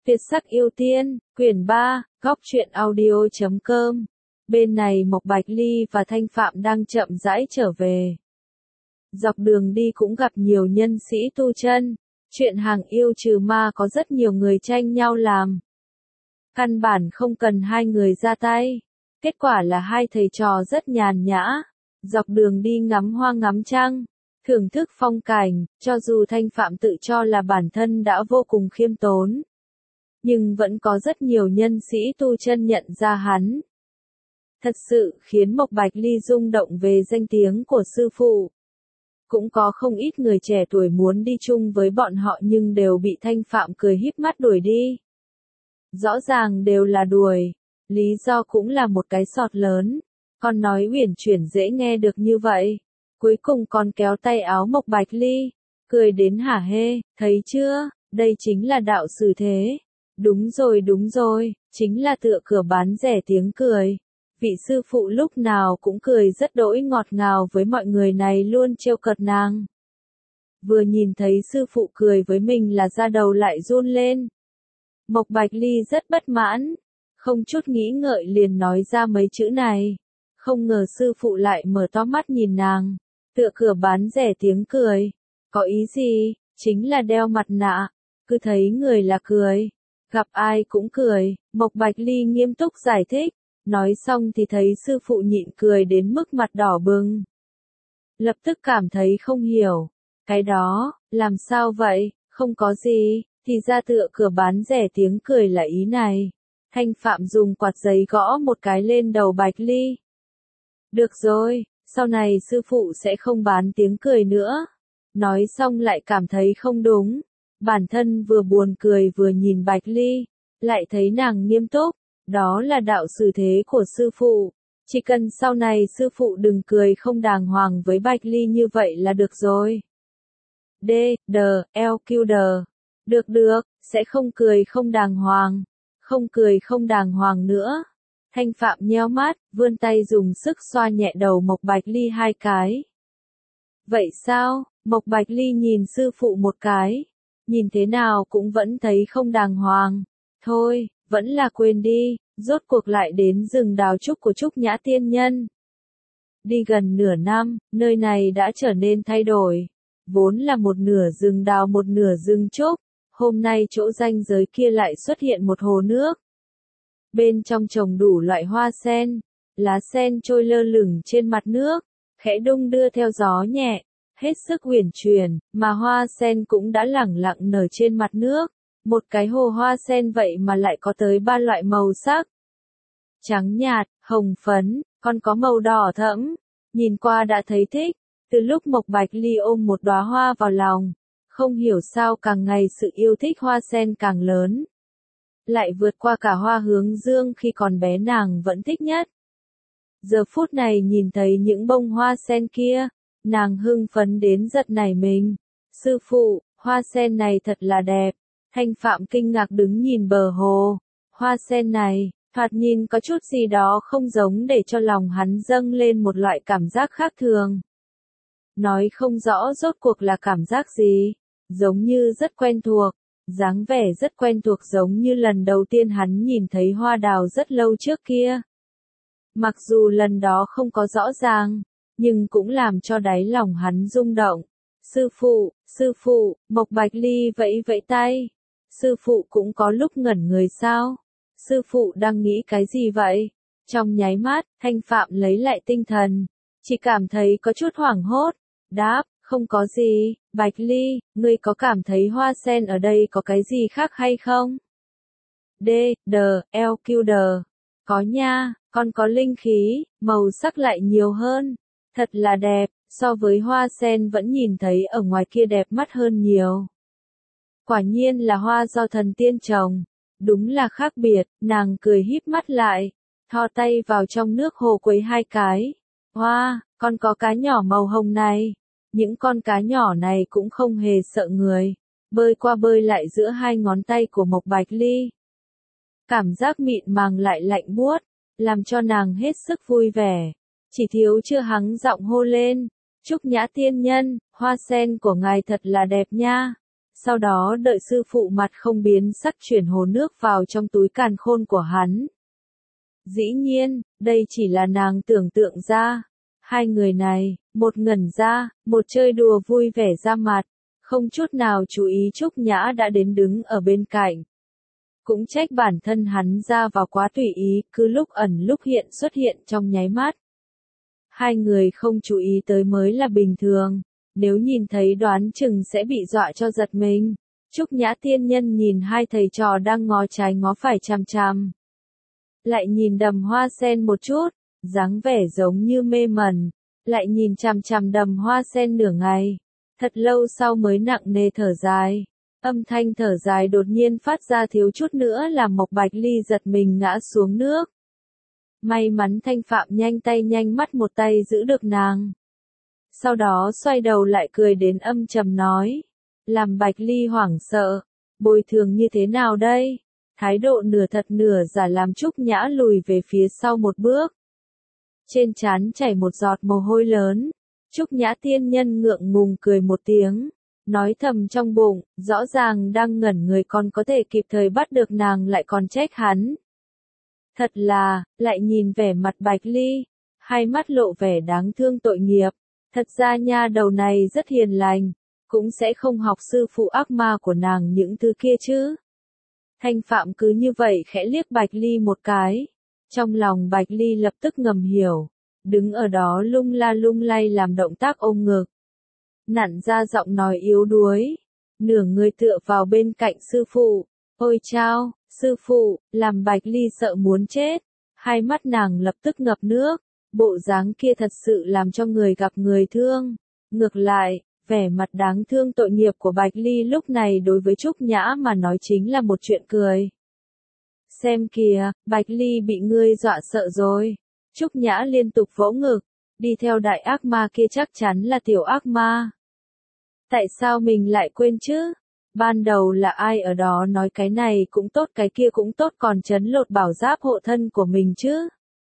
Tuyệt sắc yêu tiên, quyển 3, góc truyện audio.com. Bên này Mộc Bạch Ly và Thanh Phạm đang chậm rãi trở về. Dọc đường đi cũng gặp nhiều nhân sĩ tu chân. Chuyện hàng yêu trừ ma có rất nhiều người tranh nhau làm. Căn bản không cần hai người ra tay. Kết quả là hai thầy trò rất nhàn nhã. Dọc đường đi ngắm hoa ngắm trăng, thưởng thức phong cảnh, cho dù Thanh Phạm tự cho là bản thân đã vô cùng khiêm tốn. Nhưng vẫn có rất nhiều nhân sĩ tu chân nhận ra hắn. Thật sự khiến Mộc Bạch Ly rung động về danh tiếng của sư phụ. Cũng có không ít người trẻ tuổi muốn đi chung với bọn họ nhưng đều bị Thanh Phạm cười híp mắt đuổi đi. Rõ ràng đều là đuổi, lý do cũng là một cái sọt lớn. Con nói uyển chuyển dễ nghe được như vậy. Cuối cùng còn kéo tay áo Mộc Bạch Ly, cười đến hả hê, thấy chưa, đây chính là đạo sử thế. Đúng rồi, chính là tựa cửa bán rẻ tiếng cười. Vị sư phụ lúc nào cũng cười rất đỗi ngọt ngào với mọi người này luôn trêu cợt nàng. Vừa nhìn thấy sư phụ cười với mình là da đầu lại run lên. Mộc Bạch Ly rất bất mãn, không chút nghĩ ngợi liền nói ra mấy chữ này. Không ngờ sư phụ lại mở to mắt nhìn nàng, tựa cửa bán rẻ tiếng cười. Có ý gì? Chính là đeo mặt nạ, cứ thấy người là cười. Gặp ai cũng cười, Mộc Bạch Ly nghiêm túc giải thích. Nói xong thì thấy sư phụ nhịn cười đến mức mặt đỏ bừng. Lập tức cảm thấy không hiểu. Cái đó, làm sao vậy? Không có gì, thì ra tựa cửa bán rẻ tiếng cười là ý này. Thanh Phạm dùng quạt giấy gõ một cái lên đầu Bạch Ly. Được rồi, sau này sư phụ sẽ không bán tiếng cười nữa. Nói xong lại cảm thấy không đúng. Bản thân vừa buồn cười vừa nhìn Bạch Ly, lại thấy nàng nghiêm túc. Đó là đạo sử thế của sư phụ. Chỉ cần sau này sư phụ đừng cười không đàng hoàng với Bạch Ly như vậy là được rồi. D, D, L, Q, D. Được, sẽ không cười không đàng hoàng. Không cười không đàng hoàng nữa. Thanh Phạm nheo mắt, vươn tay dùng sức xoa nhẹ đầu Mộc Bạch Ly 2 cái. Vậy sao? Mộc Bạch Ly nhìn sư phụ một cái. Nhìn thế nào cũng vẫn thấy không đàng hoàng. Thôi, vẫn là quên đi, rốt cuộc lại đến rừng đào trúc của Trúc Nhã Tiên Nhân. Đi gần nửa năm, nơi này đã trở nên thay đổi. Vốn là một nửa rừng đào một nửa rừng trúc, hôm nay chỗ ranh giới kia lại xuất hiện một hồ nước. Bên trong trồng đủ loại hoa sen, lá sen trôi lơ lửng trên mặt nước, khẽ đung đưa theo gió nhẹ, hết sức uyển chuyển, mà hoa sen cũng đã lẳng lặng nở trên mặt nước. Một cái hồ hoa sen vậy mà lại có tới 3 loại màu sắc. Trắng nhạt, hồng phấn, còn có màu đỏ thẫm. Nhìn qua đã thấy thích. Từ lúc Mộc Bạch Ly ôm một đóa hoa vào lòng, không hiểu sao càng ngày sự yêu thích hoa sen càng lớn. Lại vượt qua cả hoa hướng dương khi còn bé nàng vẫn thích nhất. Giờ phút này nhìn thấy những bông hoa sen kia, nàng hưng phấn đến giật nảy mình. Sư phụ, hoa sen này thật là đẹp. Thanh Phạm kinh ngạc đứng nhìn bờ hồ. Hoa sen này, thoạt nhìn có chút gì đó không giống để cho lòng hắn dâng lên một loại cảm giác khác thường. Nói không rõ rốt cuộc là cảm giác gì. Giống như rất quen thuộc. Dáng vẻ rất quen thuộc giống như lần đầu tiên hắn nhìn thấy hoa đào rất lâu trước kia. Mặc dù lần đó không có rõ ràng, nhưng cũng làm cho đáy lòng hắn rung động. Sư phụ, Mộc Bạch Ly vẫy vẫy tay. Sư phụ cũng có lúc ngẩn người sao? Sư phụ đang nghĩ cái gì vậy? Trong nháy mắt, Thanh Phạm lấy lại tinh thần. Chỉ cảm thấy có chút hoảng hốt. Đáp, không có gì. Bạch Ly, ngươi có cảm thấy hoa sen ở đây có cái gì khác hay không? D, D, L, Q, D. Có nha, còn có linh khí, màu sắc lại nhiều hơn. Thật là đẹp, so với hoa sen vẫn nhìn thấy ở ngoài kia đẹp mắt hơn nhiều. Quả nhiên là hoa do thần tiên trồng. Đúng là khác biệt, nàng cười híp mắt lại. Thò tay vào trong nước hồ quấy 2 cái. Hoa, còn có cá nhỏ màu hồng này. Những con cá nhỏ này cũng không hề sợ người. Bơi qua bơi lại giữa 2 ngón tay của Mộc Bạch Ly. Cảm giác mịn màng lại lạnh buốt, làm cho nàng hết sức vui vẻ. Chỉ thiếu chưa hắng giọng hô lên. Trúc Nhã Tiên Nhân, hoa sen của ngài thật là đẹp nha. Sau đó đợi sư phụ mặt không biến sắc chuyển hồ nước vào trong túi càn khôn của hắn. Dĩ nhiên, đây chỉ là nàng tưởng tượng ra. Hai người này, một ngẩn ra, một chơi đùa vui vẻ ra mặt, không chút nào chú ý Trúc Nhã đã đến đứng ở bên cạnh. Cũng trách bản thân hắn ra vào quá tùy ý, cứ lúc ẩn lúc hiện xuất hiện trong nháy mắt. Hai người không chú ý tới mới là bình thường, nếu nhìn thấy đoán chừng sẽ bị dọa cho giật mình. Trúc Nhã tiên nhân nhìn hai thầy trò đang ngó trái ngó phải chằm chằm. Lại nhìn Đầm Hoa Sen một chút, dáng vẻ giống như mê mẩn, lại nhìn chằm chằm Đầm Hoa Sen nửa ngày. Thật lâu sau mới nặng nề thở dài. Âm thanh thở dài đột nhiên phát ra thiếu chút nữa làm Mộc Bạch Ly giật mình ngã xuống nước. May mắn Thanh Phạm nhanh tay nhanh mắt một tay giữ được nàng. Sau đó xoay đầu lại cười đến âm trầm nói. Làm Bạch Ly hoảng sợ. Bồi thường như thế nào đây? Thái độ nửa thật nửa giả làm Trúc Nhã lùi về phía sau một bước. Trên trán chảy một giọt mồ hôi lớn. Trúc Nhã tiên nhân ngượng ngùng cười một tiếng. Nói thầm trong bụng, rõ ràng đang ngẩn người còn có thể kịp thời bắt được nàng lại còn trách hắn. Thật là, lại nhìn vẻ mặt Bạch Ly, hai mắt lộ vẻ đáng thương tội nghiệp. Thật ra nha đầu này rất hiền lành, cũng sẽ không học sư phụ ác ma của nàng những thứ kia chứ. Thanh Phạm cứ như vậy khẽ liếc Bạch Ly một cái. Trong lòng Bạch Ly lập tức ngầm hiểu, đứng ở đó lung la lung lay làm động tác ôm ngực. Nặn ra giọng nói yếu đuối, nửa người tựa vào bên cạnh sư phụ. Ôi chao, sư phụ, làm Bạch Ly sợ muốn chết. Hai mắt nàng lập tức ngập nước, bộ dáng kia thật sự làm cho người gặp người thương. Ngược lại, vẻ mặt đáng thương tội nghiệp của Bạch Ly lúc này đối với Trúc Nhã mà nói chính là một chuyện cười. Xem kìa, Bạch Ly bị ngươi dọa sợ rồi. Trúc Nhã liên tục vỗ ngực, đi theo đại ác ma kia chắc chắn là tiểu ác ma. Tại sao mình lại quên chứ? Ban đầu là ai ở đó nói cái này cũng tốt cái kia cũng tốt còn trấn lột bảo giáp hộ thân của mình chứ?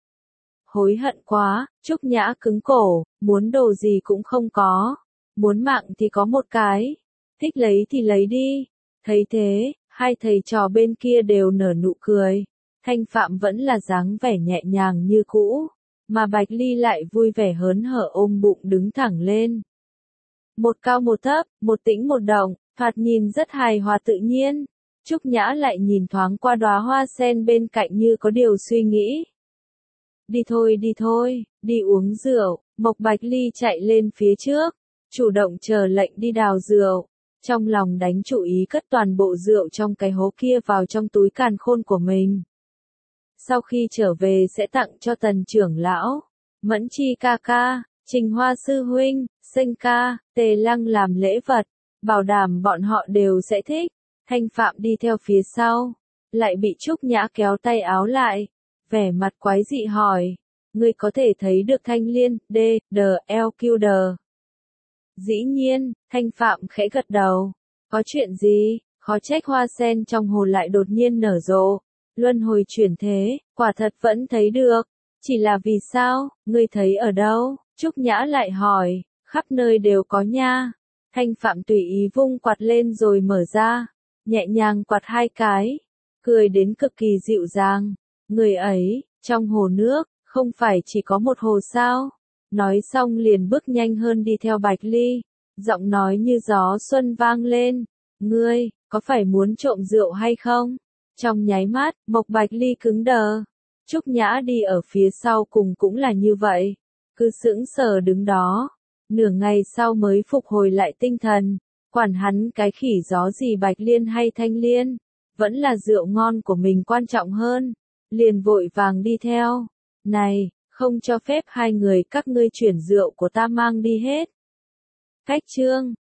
Hối hận quá, Trúc Nhã cứng cổ, muốn đồ gì cũng không có. Muốn mạng thì có một cái. Thích lấy thì lấy đi. Thấy thế, hai thầy trò bên kia đều nở nụ cười. Thanh Phạm vẫn là dáng vẻ nhẹ nhàng như cũ. Mà Bạch Ly lại vui vẻ hớn hở ôm bụng đứng thẳng lên. Một cao một thấp, một tĩnh một động, thoạt nhìn rất hài hòa tự nhiên. Trúc Nhã lại nhìn thoáng qua đóa hoa sen bên cạnh như có điều suy nghĩ. Đi thôi, đi uống rượu. Mộc Bạch Ly chạy lên phía trước, chủ động chờ lệnh đi đào rượu. Trong lòng đánh chủ ý cất toàn bộ rượu trong cái hố kia vào trong túi càn khôn của mình. Sau khi trở về sẽ tặng cho Tần trưởng lão, Mẫn Chi ca ca, Trình Hoa sư huynh, Sinh ca, Tề Lăng làm lễ vật, bảo đảm bọn họ đều sẽ thích. Thanh Phạm đi theo phía sau, lại bị Trúc Nhã kéo tay áo lại, vẻ mặt quái dị hỏi, ngươi có thể thấy được Thanh Liên, LQ. Dĩ nhiên, Thanh Phạm khẽ gật đầu, có chuyện gì, khó trách hoa sen trong hồ lại đột nhiên nở rộ, luân hồi chuyển thế, quả thật vẫn thấy được, chỉ là vì sao, ngươi thấy ở đâu? Trúc Nhã lại hỏi, khắp nơi đều có nha. Thanh Phạm tùy ý vung quạt lên rồi mở ra, nhẹ nhàng quạt hai cái, cười đến cực kỳ dịu dàng. Người ấy, trong hồ nước, không phải chỉ có một hồ sao? Nói xong liền bước nhanh hơn đi theo Bạch Ly, giọng nói như gió xuân vang lên. Ngươi, có phải muốn trộm rượu hay không? Trong nháy mắt, Mộc Bạch Ly cứng đờ. Trúc Nhã đi ở phía sau cùng cũng là như vậy. Cứ sững sờ đứng đó. Nửa ngày sau mới phục hồi lại tinh thần. Quản hắn cái khỉ gió gì Bạch Liên hay Thanh Liên. Vẫn là rượu ngon của mình quan trọng hơn. Liền vội vàng đi theo. Này, không cho phép hai người các ngươi chuyển rượu của ta mang đi hết. Cách chương